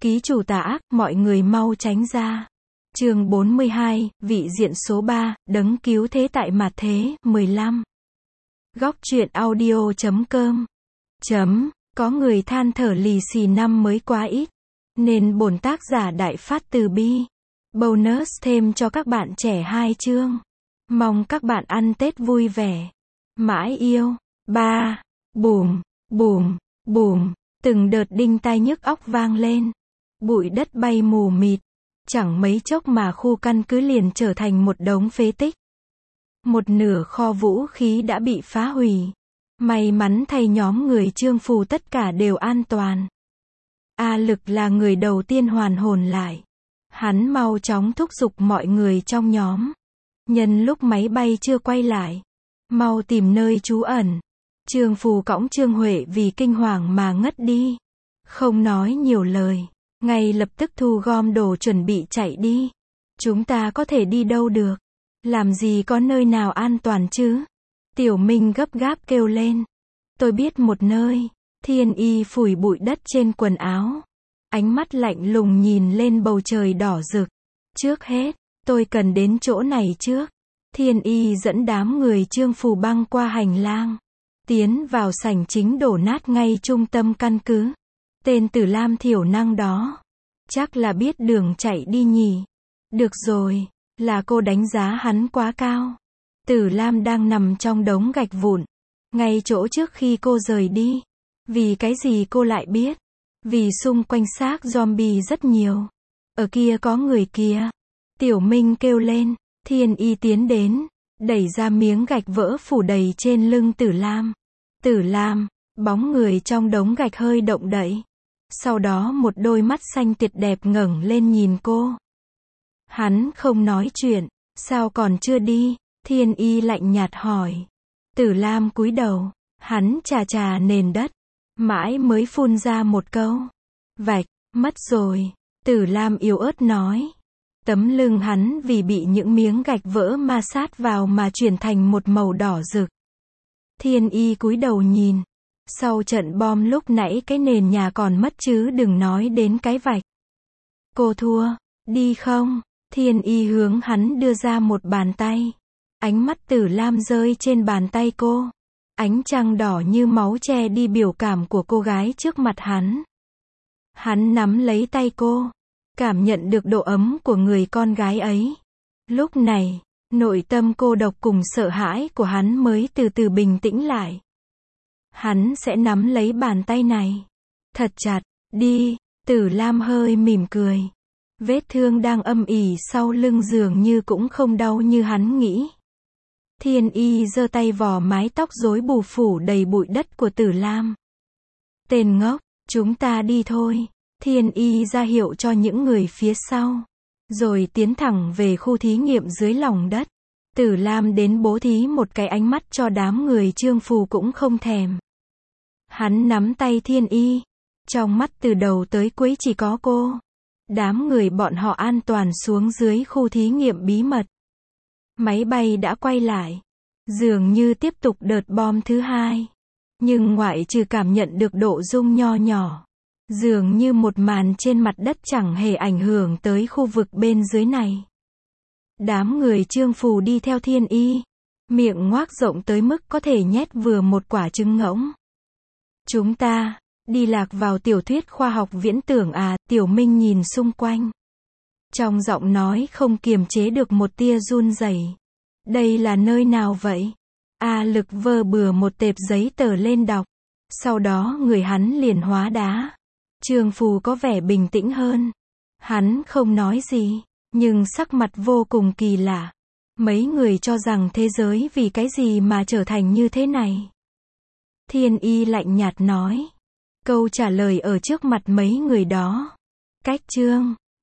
Ký chủ tà ác, mọi người mau tránh ra. Chương 42, vị diện số 3, đấng cứu thế tại mạt thế, 15. Góc truyện audio.com. Có người than thở lì xì năm mới quá ít, nên bổn tác giả đại phát từ bi. Bonus thêm cho các bạn trẻ 2 chương. Mong các bạn ăn Tết vui vẻ. Mãi yêu. 3. Bùm, bùm, bùm. Từng đợt đinh tai nhức óc vang lên. Bụi đất bay mù mịt. Chẳng mấy chốc mà khu căn cứ liền trở thành một đống phế tích. Một nửa kho vũ khí đã bị phá hủy. May mắn thay nhóm người Trương Phù tất cả đều an toàn. A Lực là người đầu tiên hoàn hồn lại. Hắn mau chóng thúc giục mọi người trong nhóm. Nhân lúc máy bay chưa quay lại, mau tìm nơi trú ẩn. Trương Phù cõng Trương Huệ vì kinh hoàng mà ngất đi. Không nói nhiều lời, ngay lập tức thu gom đồ chuẩn bị chạy đi. Chúng ta có thể đi đâu được? Làm gì có nơi nào an toàn chứ? Tiểu Minh gấp gáp kêu lên. Tôi biết một nơi. Thiên Y phủi bụi đất trên quần áo. Ánh mắt lạnh lùng nhìn lên bầu trời đỏ rực. Trước hết, tôi cần đến chỗ này trước. Thiên Y dẫn đám người Trương Phù băng qua hành lang. Tiến vào sảnh chính đổ nát ngay trung tâm căn cứ. Tên Tử Lam thiểu năng đó. Chắc là biết đường chạy đi nhỉ. Được rồi, là cô đánh giá hắn quá cao. Tử Lam đang nằm trong đống gạch vụn. Ngay chỗ trước khi cô rời đi. Vì cái gì cô lại biết? Vì xung quanh xác zombie rất nhiều. Ở kia có người kia. Tiểu Minh kêu lên. Thiên Y tiến đến, đẩy ra miếng gạch vỡ phủ đầy trên lưng Tử Lam. Tử Lam, bóng người trong đống gạch hơi động đậy. Sau đó một đôi mắt xanh tuyệt đẹp ngẩng lên nhìn cô. Hắn không nói chuyện. Sao còn chưa đi? Thiên Y lạnh nhạt hỏi. Tử Lam cúi đầu. Hắn chà chà nền đất. Mãi mới phun ra một câu. Vạch, mất rồi. Tử Lam yếu ớt nói. Tấm lưng hắn vì bị những miếng gạch vỡ ma sát vào mà chuyển thành một màu đỏ rực. Thiên Y cúi đầu nhìn. Sau trận bom lúc nãy cái nền nhà còn mất chứ đừng nói đến cái vạch. Cô thua, đi không? Thiên Y hướng hắn đưa ra một bàn tay. Ánh mắt Tử Lam rơi trên bàn tay cô. Ánh trăng đỏ như máu che đi biểu cảm của cô gái trước mặt hắn. Hắn nắm lấy tay cô. Cảm nhận được độ ấm của người con gái ấy. Lúc này, nội tâm cô độc cùng sợ hãi của hắn mới từ từ bình tĩnh lại. Hắn sẽ nắm lấy bàn tay này. Thật chặt, đi. Tử Lam hơi mỉm cười. Vết thương đang âm ỉ sau lưng dường như cũng không đau như hắn nghĩ. Thiên Y giơ tay vò mái tóc rối bù phủ đầy bụi đất của Tử Lam. Tên ngốc, chúng ta đi thôi. Thiên Y ra hiệu cho những người phía sau. Rồi tiến thẳng về khu thí nghiệm dưới lòng đất. Tử Lam đến bố thí một cái ánh mắt cho đám người Trương Phù cũng không thèm. Hắn nắm tay Thiên Y. Trong mắt từ đầu tới cuối chỉ có cô. Đám người bọn họ an toàn xuống dưới khu thí nghiệm bí mật. Máy bay đã quay lại. Dường như tiếp tục đợt bom thứ hai. Nhưng ngoại trừ cảm nhận được độ rung nho nhỏ. Dường như một màn trên mặt đất chẳng hề ảnh hưởng tới khu vực bên dưới này. Đám người Trương Phù đi theo Thiên Y. Miệng ngoác rộng tới mức có thể nhét vừa một quả trứng ngỗng. Chúng ta, đi lạc vào tiểu thuyết khoa học viễn tưởng à? Tiểu Minh nhìn xung quanh. Trong giọng nói không kiềm chế được một tia run rẩy. Đây là nơi nào vậy? A Lực vơ bừa một tệp giấy tờ lên đọc. Sau đó người hắn liền hóa đá. Trương Phù có vẻ bình tĩnh hơn. Hắn không nói gì, nhưng sắc mặt vô cùng kỳ lạ. Mấy người cho rằng thế giới vì cái gì mà trở thành như thế này? Thiên Y lạnh nhạt nói. Câu trả lời ở trước mặt mấy người đó. Cách chương